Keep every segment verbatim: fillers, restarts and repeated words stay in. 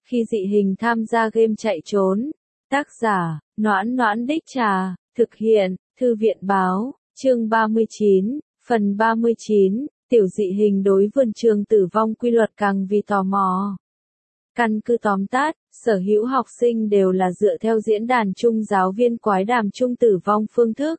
Khi dị hình tham gia game chạy trốn. Tác giả, Noãn Noãn Đích Trà, thực hiện, Thư viện Báo, chương ba mươi chín, phần ba mươi chín, tiểu dị hình đối vườn trường tử vong quy luật càng vì tò mò. Căn cứ tóm tắt, sở hữu học sinh đều là dựa theo diễn đàn chung giáo viên quái đàm chung tử vong phương thức.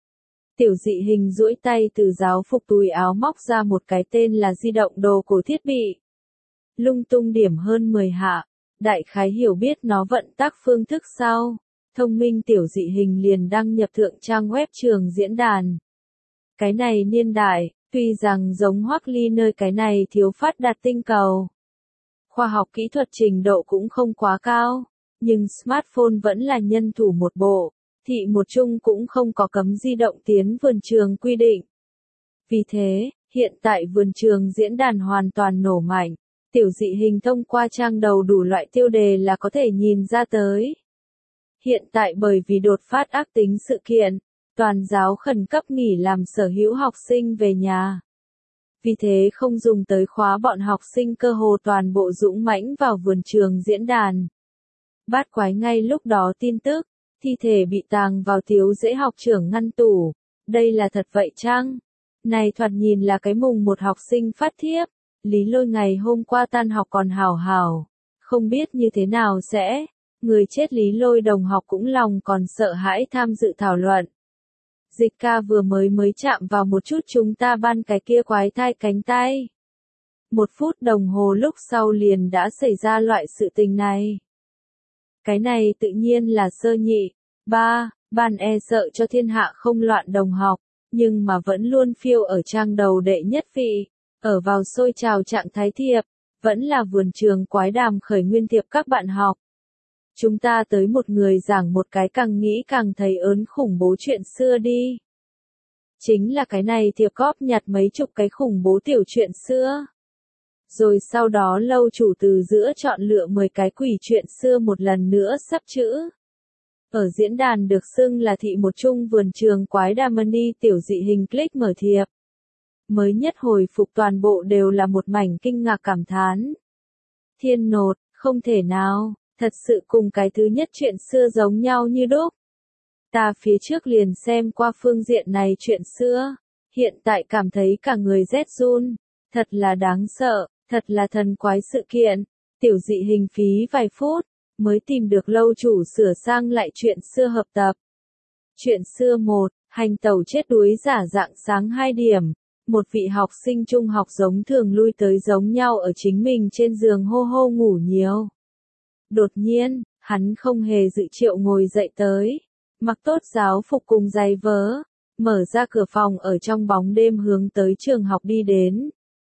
Tiểu dị hình duỗi tay từ giáo phục túi áo móc ra một cái tên là di động đồ cổ thiết bị. Lung tung điểm hơn mười hạ, đại khái hiểu biết nó vận tác phương thức sau. Thông minh tiểu dị hình liền đăng nhập thượng trang web trường diễn đàn. Cái này niên đại, tuy rằng giống Hoắc Ly nơi cái này thiếu phát đạt tinh cầu. Khoa học kỹ thuật trình độ cũng không quá cao, nhưng smartphone vẫn là nhân thủ một bộ, thị một chung cũng không có cấm di động tiến vườn trường quy định. Vì thế, hiện tại vườn trường diễn đàn hoàn toàn nổ mạnh, tiểu dị hình thông qua trang đầu đủ loại tiêu đề là có thể nhìn ra tới. Hiện tại bởi vì đột phát ác tính sự kiện, toàn giáo khẩn cấp nghỉ làm sở hữu học sinh về nhà. Vì thế không dùng tới khóa bọn học sinh cơ hồ toàn bộ dũng mãnh vào vườn trường diễn đàn. Bát quái ngay lúc đó tin tức, thi thể bị tàng vào thiếu dễ học trưởng ngăn tủ. Đây là thật vậy chăng? Này thoạt nhìn là cái mùng một học sinh phát thiếp. Lý Lôi ngày hôm qua tan học còn hào hào. Không biết như thế nào sẽ. Người chết Lý Lôi đồng học cũng lòng còn sợ hãi tham dự thảo luận. Dịch ca vừa mới mới chạm vào một chút chúng ta ban cái kia quái thai cánh tay. Một phút đồng hồ lúc sau liền đã xảy ra loại sự tình này. Cái này tự nhiên là sơ nhị. Ba, ban e sợ cho thiên hạ không loạn đồng học, nhưng mà vẫn luôn phiêu ở trang đầu đệ nhất vị, ở vào sôi trào trạng thái thiệp, vẫn là vườn trường quái đàm khởi nguyên thiệp các bạn học. Chúng ta tới một người giảng một cái càng nghĩ càng thấy ớn khủng bố chuyện xưa đi. Chính là cái này thiệp góp nhặt mấy chục cái khủng bố tiểu chuyện xưa. Rồi sau đó lâu chủ từ giữa chọn lựa mười cái quỷ chuyện xưa một lần nữa sắp chữ. Ở diễn đàn được xưng là thị một chung vườn trường quái đàm money tiểu dị hình click mở thiệp. Mới nhất hồi phục toàn bộ đều là một mảnh kinh ngạc cảm thán. Thiên nột, không thể nào. Thật sự cùng cái thứ nhất chuyện xưa giống nhau như đúc. Ta phía trước liền xem qua phương diện này chuyện xưa, hiện tại cảm thấy cả người rét run, thật là đáng sợ, thật là thần quái sự kiện. Tiểu dị hình phí vài phút, mới tìm được lâu chủ sửa sang lại chuyện xưa hợp tập. Chuyện xưa một, hành tẩu chết đuối giả dạng sáng hai điểm. Một vị học sinh trung học giống thường lui tới giống nhau ở chính mình trên giường hô hô ngủ nhiều. Đột nhiên, hắn không hề dự triệu ngồi dậy tới, mặc tốt giáo phục cùng giày vớ, mở ra cửa phòng ở trong bóng đêm hướng tới trường học đi đến.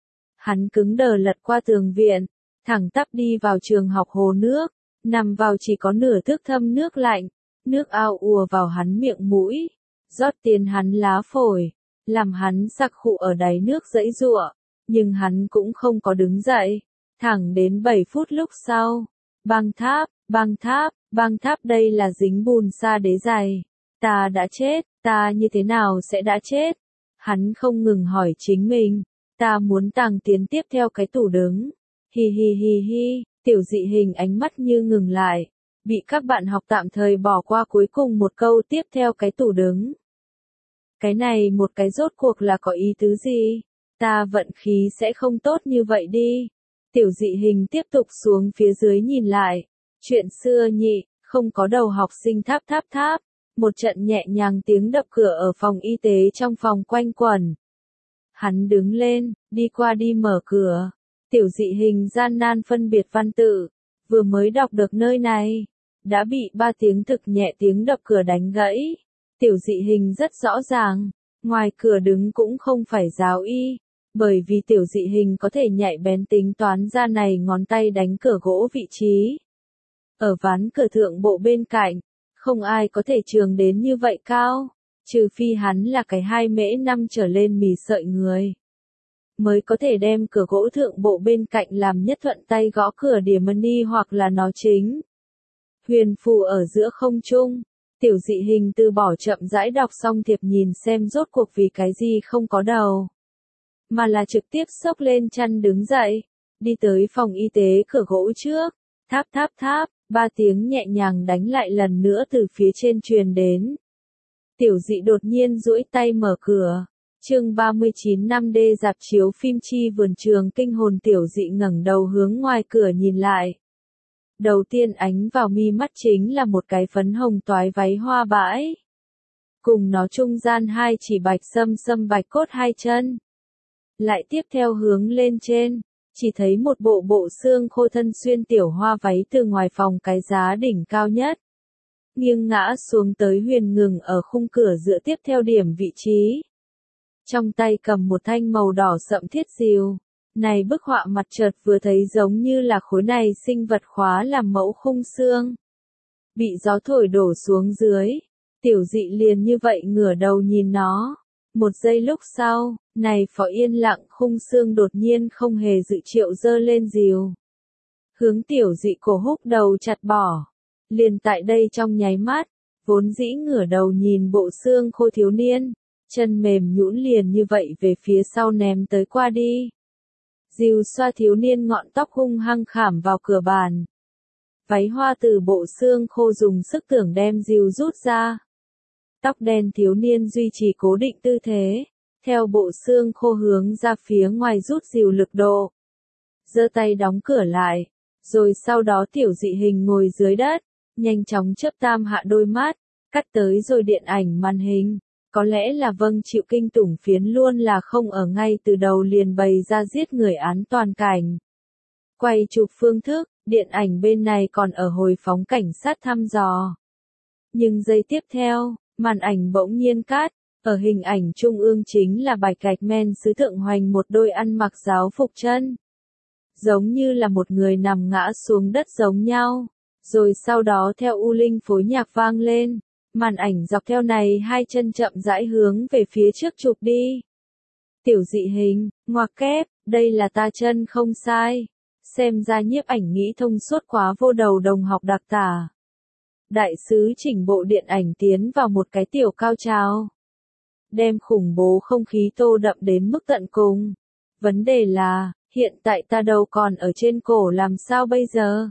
Hắn cứng đờ lật qua tường viện, thẳng tắp đi vào trường học hồ nước, nằm vào chỉ có nửa thước thâm nước lạnh, nước ao ùa vào hắn miệng mũi, rót tiền hắn lá phổi, làm hắn sặc khụ ở đáy nước giãy giụa, nhưng hắn cũng không có đứng dậy, thẳng đến bảy phút lúc sau. Băng tháp, băng tháp, băng tháp đây là dính bùn sa đế dày. Ta đã chết, ta như thế nào sẽ đã chết? Hắn không ngừng hỏi chính mình, ta muốn tàng tiến tiếp theo cái tủ đứng. Hi hi hi hi, tiểu dị hình ánh mắt như ngừng lại, bị các bạn học tạm thời bỏ qua cuối cùng một câu tiếp theo cái tủ đứng. Cái này một cái rốt cuộc là có ý tứ gì? Ta vận khí sẽ không tốt như vậy đi. Tiểu dị hình tiếp tục xuống phía dưới nhìn lại. Chuyện xưa nhị, không có đầu học sinh tháp tháp tháp. Một trận nhẹ nhàng tiếng đập cửa ở phòng y tế trong phòng quanh quẩn. Hắn đứng lên, đi qua đi mở cửa. Tiểu dị hình gian nan phân biệt văn tự. Vừa mới đọc được nơi này. Đã bị ba tiếng thực nhẹ tiếng đập cửa đánh gãy. Tiểu dị hình rất rõ ràng. Ngoài cửa đứng cũng không phải giáo y. Bởi vì tiểu dị hình có thể nhạy bén tính toán ra này ngón tay đánh cửa gỗ vị trí. Ở ván cửa thượng bộ bên cạnh, không ai có thể trường đến như vậy cao, trừ phi hắn là cái hai mễ năm trở lên mì sợi người. Mới có thể đem cửa gỗ thượng bộ bên cạnh làm nhất thuận tay gõ cửa đỉa money hoặc là nó chính. Huyền phù ở giữa không trung, tiểu dị hình từ bỏ chậm rãi đọc xong thiệp nhìn xem rốt cuộc vì cái gì không có đầu. Mà là trực tiếp xốc lên chăn đứng dậy, đi tới phòng y tế cửa gỗ trước, Tháp tháp tháp, ba tiếng nhẹ nhàng đánh lại lần nữa từ phía trên truyền đến. Tiểu Dị đột nhiên duỗi tay mở cửa. Chương ba mươi chín năm D rạp chiếu phim chi vườn trường kinh hồn. Tiểu Dị ngẩng đầu hướng ngoài cửa nhìn lại. Đầu tiên ánh vào mi mắt chính là một cái phấn hồng toái váy hoa bãi. Cùng nó trung gian hai chỉ bạch sâm sâm bạch cốt hai chân. Lại tiếp theo hướng lên trên, chỉ thấy một bộ bộ xương khô thân xuyên tiểu hoa váy từ ngoài phòng cái giá đỉnh cao nhất. Nghiêng ngã xuống tới huyền ngừng ở khung cửa giữa tiếp theo điểm vị trí. Trong tay cầm một thanh màu đỏ sậm thiết diều. Này bức họa mặt chợt vừa thấy giống như là khối này sinh vật khóa làm mẫu khung xương. Bị gió thổi đổ xuống dưới. Tiểu Dị liền như vậy ngửa đầu nhìn nó. Một giây lúc sau, này phó yên lặng khung xương đột nhiên không hề dự triệu giơ lên diều. Hướng Tiểu Dị cổ húc đầu chặt bỏ. Liền tại đây trong nháy mắt, vốn dĩ ngửa đầu nhìn bộ xương khô thiếu niên, chân mềm nhũn liền như vậy về phía sau ném tới qua đi. Dìu xoa thiếu niên ngọn tóc hung hăng khảm vào cửa bàn. Váy hoa từ bộ xương khô dùng sức tưởng đem dìu rút ra. Tóc đen thiếu niên duy trì cố định tư thế, theo bộ xương khô hướng ra phía ngoài rút dìu lực độ. Giơ tay đóng cửa lại, rồi sau đó Tiểu Dị hình ngồi dưới đất, nhanh chóng chớp tam hạ đôi mắt, cắt tới rồi điện ảnh màn hình. Có lẽ là vâng chịu kinh tủng phiến luôn là không ở ngay từ đầu liền bày ra giết người án toàn cảnh. Quay chụp phương thức, điện ảnh bên này còn ở hồi phóng cảnh sát thăm dò. Nhưng giây tiếp theo, màn ảnh bỗng nhiên cắt, ở hình ảnh trung ương chính là Bạch Gạch Men sứ thượng hoành một đôi ăn mặc giáo phục chân. Giống như là một người nằm ngã xuống đất giống nhau, rồi sau đó theo u linh phối nhạc vang lên. Màn ảnh dọc theo này hai chân chậm rãi hướng về phía trước chụp đi. Tiểu Dị hình, ngoặc kép, đây là ta chân không sai. Xem ra nhiếp ảnh nghĩ thông suốt quá vô đầu đồng học đặc tả. Đại sứ chỉnh bộ điện ảnh tiến vào một cái tiểu cao trào. Đem khủng bố không khí tô đậm đến mức tận cùng. Vấn đề là, hiện tại ta đâu còn ở trên cổ làm sao bây giờ?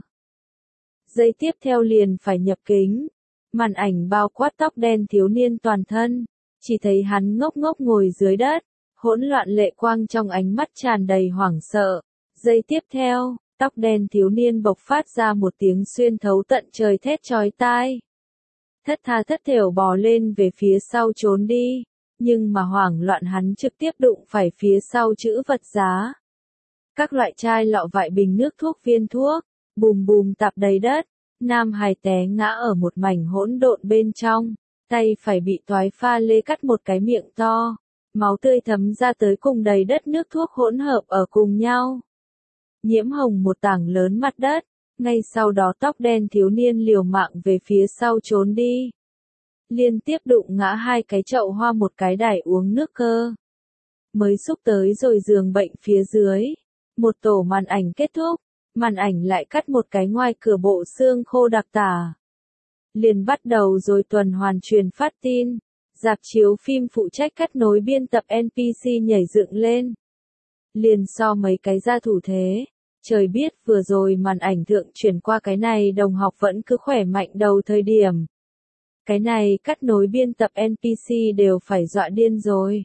Giây tiếp theo liền phải nhập kính. Màn ảnh bao quát tóc đen thiếu niên toàn thân, chỉ thấy hắn ngốc ngốc ngồi dưới đất, hỗn loạn lệ quang trong ánh mắt tràn đầy hoảng sợ. Giây tiếp theo, tóc đen thiếu niên bộc phát ra một tiếng xuyên thấu tận trời thét chói tai. Thất tha thất thểu bò lên về phía sau trốn đi, nhưng mà hoảng loạn hắn trực tiếp đụng phải phía sau chữ vật giá. Các loại chai lọ vại bình nước thuốc viên thuốc, bùm bùm tạp đầy đất. Nam hài té ngã ở một mảnh hỗn độn bên trong, tay phải bị toái pha lê cắt một cái miệng to, máu tươi thấm ra tới cùng đầy đất nước thuốc hỗn hợp ở cùng nhau. Nhiễm hồng một tảng lớn mặt đất, ngay sau đó tóc đen thiếu niên liều mạng về phía sau trốn đi. Liên tiếp đụng ngã hai cái chậu hoa một cái đài uống nước cơ. Mới xúc tới rồi giường bệnh phía dưới, một tổ màn ảnh kết thúc. Màn ảnh lại cắt một cái ngoài cửa bộ xương khô đặc tả. Liền bắt đầu rồi tuần hoàn truyền phát tin. Rạp chiếu phim phụ trách cắt nối biên tập en pê xê nhảy dựng lên. Liền so mấy cái ra thủ thế. Trời biết vừa rồi màn ảnh thượng chuyển qua cái này đồng học vẫn cứ khỏe mạnh đầu thời điểm. Cái này cắt nối biên tập en pê xê đều phải dọa điên rồi.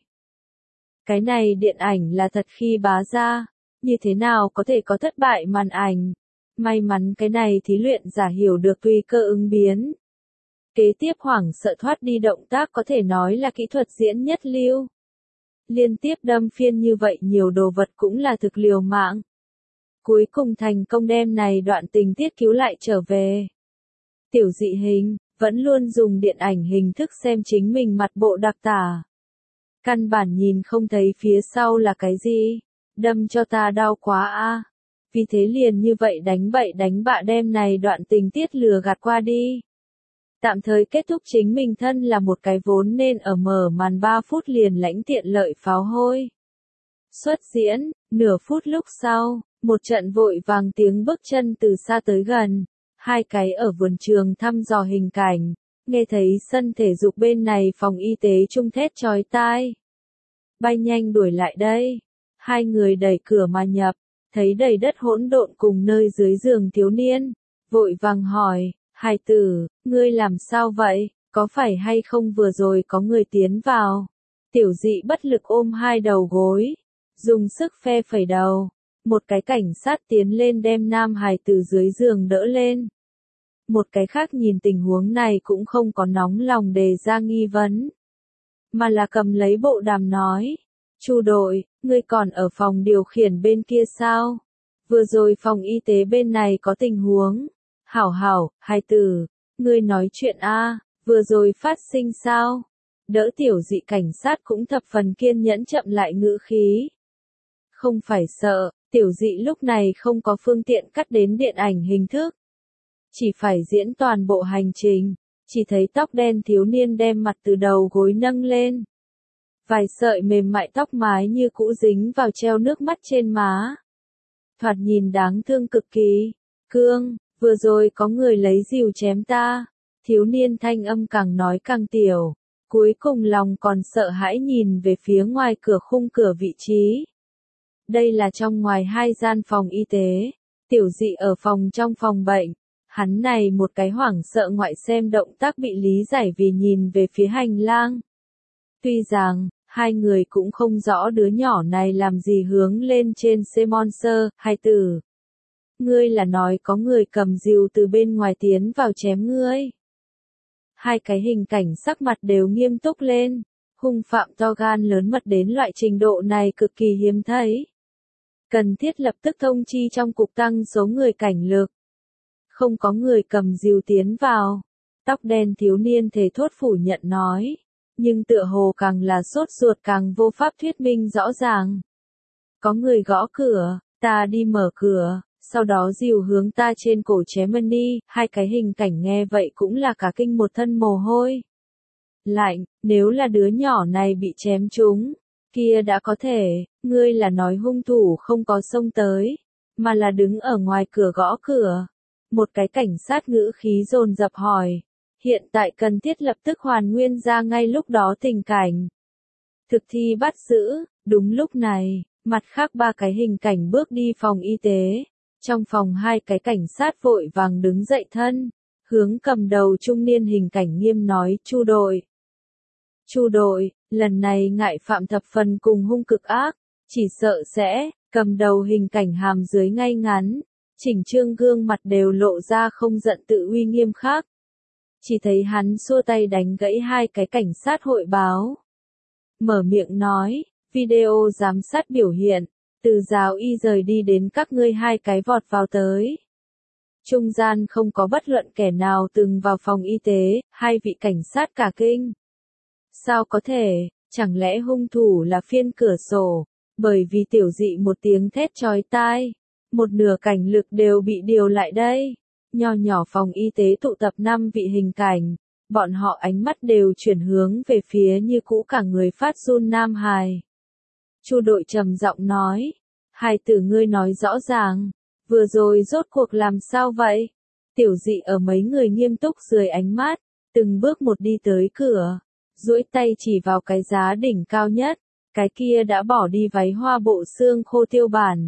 Cái này điện ảnh là thật khi bá ra. Như thế nào có thể có thất bại màn ảnh? May mắn cái này thí luyện giả hiểu được tùy cơ ứng biến. Kế tiếp hoảng sợ thoát đi động tác có thể nói là kỹ thuật diễn nhất lưu. Liên tiếp đâm phiên như vậy nhiều đồ vật cũng là thực liều mạng. Cuối cùng thành công đem này đoạn tình tiết cứu lại trở về. Tiểu Dị hình, vẫn luôn dùng điện ảnh hình thức xem chính mình mặt bộ đặc tả. Căn bản nhìn không thấy phía sau là cái gì. Đâm cho ta đau quá a. Vì thế liền như vậy đánh bậy đánh bạ đem này đoạn tình tiết lừa gạt qua đi. Tạm thời kết thúc chính mình thân là một cái vốn nên ở mở màn ba phút liền lãnh tiện lợi pháo hôi. Xuất diễn, nửa phút lúc sau, một trận vội vàng tiếng bước chân từ xa tới gần. Hai cái ở vườn trường thăm dò hình cảnh, nghe thấy sân thể dục bên này phòng y tế trung thét chói tai. Bay nhanh đuổi lại đây. Hai người đẩy cửa mà nhập, thấy đầy đất hỗn độn cùng nơi dưới giường thiếu niên, vội vàng hỏi, hài tử, ngươi làm sao vậy, có phải hay không vừa rồi có người tiến vào? Tiểu dị bất lực ôm hai đầu gối, dùng sức phe phẩy đầu. Một cái cảnh sát tiến lên đem nam hài tử dưới giường đỡ lên. Một cái khác nhìn tình huống này cũng không có nóng lòng đề ra nghi vấn, mà là cầm lấy bộ đàm nói, Chu đội, ngươi còn ở phòng điều khiển bên kia sao? Vừa rồi phòng y tế bên này có tình huống. Hảo hảo, hài tử, ngươi nói chuyện a, vừa rồi phát sinh sao? Đỡ tiểu dị cảnh sát cũng thập phần kiên nhẫn chậm lại ngữ khí. Không phải sợ, tiểu dị lúc này không có phương tiện cắt đến điện ảnh hình thức. Chỉ phải diễn toàn bộ hành trình, chỉ thấy tóc đen thiếu niên đem mặt từ đầu gối nâng lên. Vài sợi mềm mại tóc mái như cũ dính vào treo nước mắt trên má. Thoạt nhìn đáng thương cực kỳ. Cương, vừa rồi có người lấy rìu chém ta. Thiếu niên thanh âm càng nói càng tiểu. Cuối cùng lòng còn sợ hãi nhìn về phía ngoài cửa khung cửa vị trí. Đây là trong ngoài hai gian phòng y tế. Tiểu dị ở phòng trong phòng bệnh. Hắn này một cái hoảng sợ ngoại xem động tác bị lý giải vì nhìn về phía hành lang. Tuy rằng, hai người cũng không rõ đứa nhỏ này làm gì hướng lên trên xe monster, hai tử. Ngươi là nói có người cầm rìu từ bên ngoài tiến vào chém ngươi. Hai cái hình cảnh sắc mặt đều nghiêm túc lên, hung phạm to gan lớn mật đến loại trình độ này cực kỳ hiếm thấy. Cần thiết lập tức thông chi trong cục tăng số người cảnh lực. Không có người cầm rìu tiến vào. Tóc đen thiếu niên thề thốt phủ nhận nói. Nhưng tựa hồ càng là sốt ruột càng vô pháp thuyết minh rõ ràng. Có người gõ cửa, ta đi mở cửa, sau đó rìu hướng ta trên cổ chém mân đi, hai cái hình cảnh nghe vậy cũng là cả kinh một thân mồ hôi. Lạnh, nếu là đứa nhỏ này bị chém trúng, kia đã có thể, ngươi là nói hung thủ không có xông tới, mà là đứng ở ngoài cửa gõ cửa. Một cái cảnh sát ngữ khí dồn dập hỏi. Hiện tại cần thiết lập tức hoàn nguyên ra ngay lúc đó tình cảnh. Thực thi bắt giữ, đúng lúc này, mặt khác ba cái hình cảnh bước đi phòng y tế. Trong phòng hai cái cảnh sát vội vàng đứng dậy thân, hướng cầm đầu trung niên hình cảnh nghiêm nói, Chu đội. Chu đội, lần này ngại phạm thập phần cùng hung cực ác, chỉ sợ sẽ, cầm đầu hình cảnh hàm dưới ngay ngắn, chỉnh trương gương mặt đều lộ ra không giận tự uy nghiêm khác. Chỉ thấy hắn xua tay đánh gãy hai cái cảnh sát hội báo. Mở miệng nói, video giám sát biểu hiện, từ giáo y rời đi đến các ngươi hai cái vọt vào tới. Trung gian không có bất luận kẻ nào từng vào phòng y tế, hai vị cảnh sát cả kinh. Sao có thể, chẳng lẽ hung thủ là phiên cửa sổ, bởi vì tiểu dị một tiếng thét chói tai, một nửa cảnh lực đều bị điều lại đây. Nho nhỏ phòng y tế tụ tập năm vị hình cảnh, bọn họ ánh mắt đều chuyển hướng về phía như cũ cả người phát run nam hài. Chu đội trầm giọng nói, hài tử ngươi nói rõ ràng, vừa rồi rốt cuộc làm sao vậy? Tiểu dị ở mấy người nghiêm túc dưới ánh mắt, từng bước một đi tới cửa, duỗi tay chỉ vào cái giá đỉnh cao nhất, cái kia đã bỏ đi váy hoa bộ xương khô tiêu bản.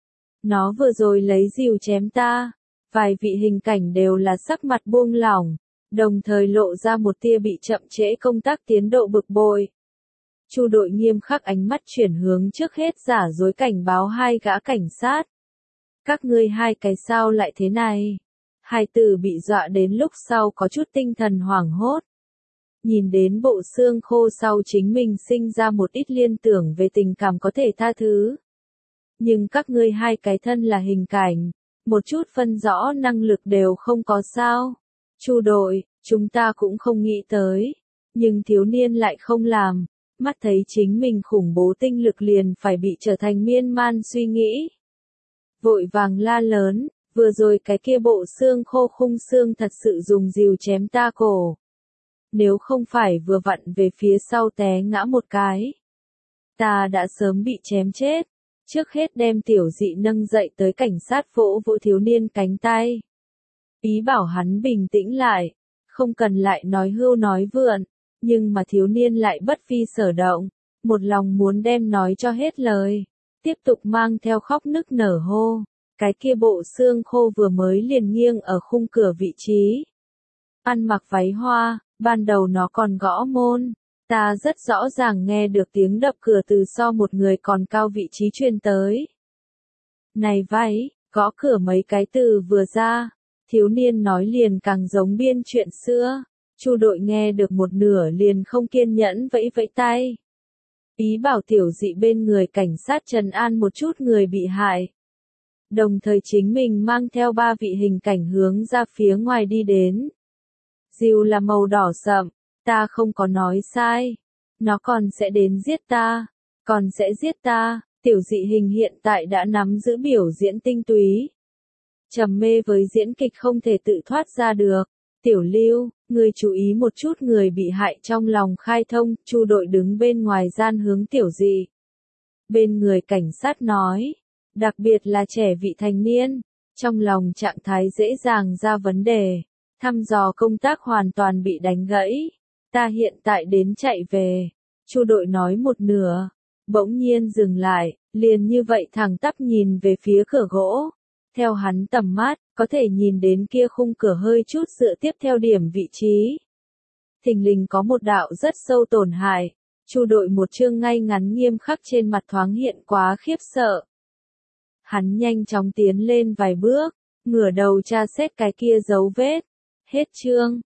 Nó vừa rồi lấy rìu chém ta. Vài vị hình cảnh đều là sắc mặt buông lỏng, đồng thời lộ ra một tia bị chậm trễ công tác tiến độ bực bội. Chu đội nghiêm khắc ánh mắt chuyển hướng trước hết giả dối cảnh báo hai gã cảnh sát. Các ngươi hai cái sao lại thế này? Hai tử bị dọa đến lúc sau có chút tinh thần hoảng hốt. Nhìn đến bộ xương khô sau chính mình sinh ra một ít liên tưởng về tình cảm có thể tha thứ. Nhưng các ngươi hai cái thân là hình cảnh. Một chút phân rõ năng lực đều không có sao. Chu đội, chúng ta cũng không nghĩ tới. Nhưng thiếu niên lại không làm. Mắt thấy chính mình khủng bố tinh lực liền phải bị trở thành miên man suy nghĩ. Vội vàng la lớn, vừa rồi cái kia bộ xương khô khung xương thật sự dùng rìu chém ta cổ. Nếu không phải vừa vặn về phía sau té ngã một cái. Ta đã sớm bị chém chết. Trước hết đem tiểu dị nâng dậy tới cảnh sát vỗ vỗ thiếu niên cánh tay. Ý bảo hắn bình tĩnh lại, không cần lại nói hưu nói vượn, nhưng mà thiếu niên lại bất phi sở động, một lòng muốn đem nói cho hết lời, tiếp tục mang theo khóc nức nở hô. Cái kia bộ xương khô vừa mới liền nghiêng ở khung cửa vị trí. Ăn mặc váy hoa, ban đầu nó còn gõ môn. Ta rất rõ ràng nghe được tiếng đập cửa từ so một người còn cao vị trí truyền tới. Này váy, gõ cửa mấy cái từ vừa ra, thiếu niên nói liền càng giống biên chuyện xưa. Chu đội nghe được một nửa liền không kiên nhẫn vẫy vẫy tay. Ý bảo tiểu dị bên người cảnh sát trấn an một chút người bị hại. Đồng thời chính mình mang theo ba vị hình cảnh hướng ra phía ngoài đi đến. Dìu là màu đỏ sậm, ta không có nói sai. Nó còn sẽ đến giết ta, còn sẽ giết ta. Tiểu dị hình hiện tại đã nắm giữ biểu diễn tinh túy. Trầm mê với diễn kịch không thể tự thoát ra được. Tiểu Lưu, người chú ý một chút người bị hại trong lòng khai thông. Chu đội đứng bên ngoài gian hướng tiểu dị. Bên người cảnh sát nói, đặc biệt là trẻ vị thành niên, trong lòng trạng thái dễ dàng ra vấn đề. Thăm dò công tác hoàn toàn bị đánh gãy. Ta hiện tại đến chạy về. Chu đội nói một nửa, bỗng nhiên dừng lại, liền như vậy thẳng tắp nhìn về phía cửa gỗ. Theo hắn tầm mắt, có thể nhìn đến kia khung cửa hơi chút dựa tiếp theo điểm vị trí. Thình lình có một đạo rất sâu tổn hại. Chu đội một chương ngay ngắn nghiêm khắc trên mặt thoáng hiện quá khiếp sợ. Hắn nhanh chóng tiến lên vài bước, ngửa đầu tra xét cái kia dấu vết. Hết chương.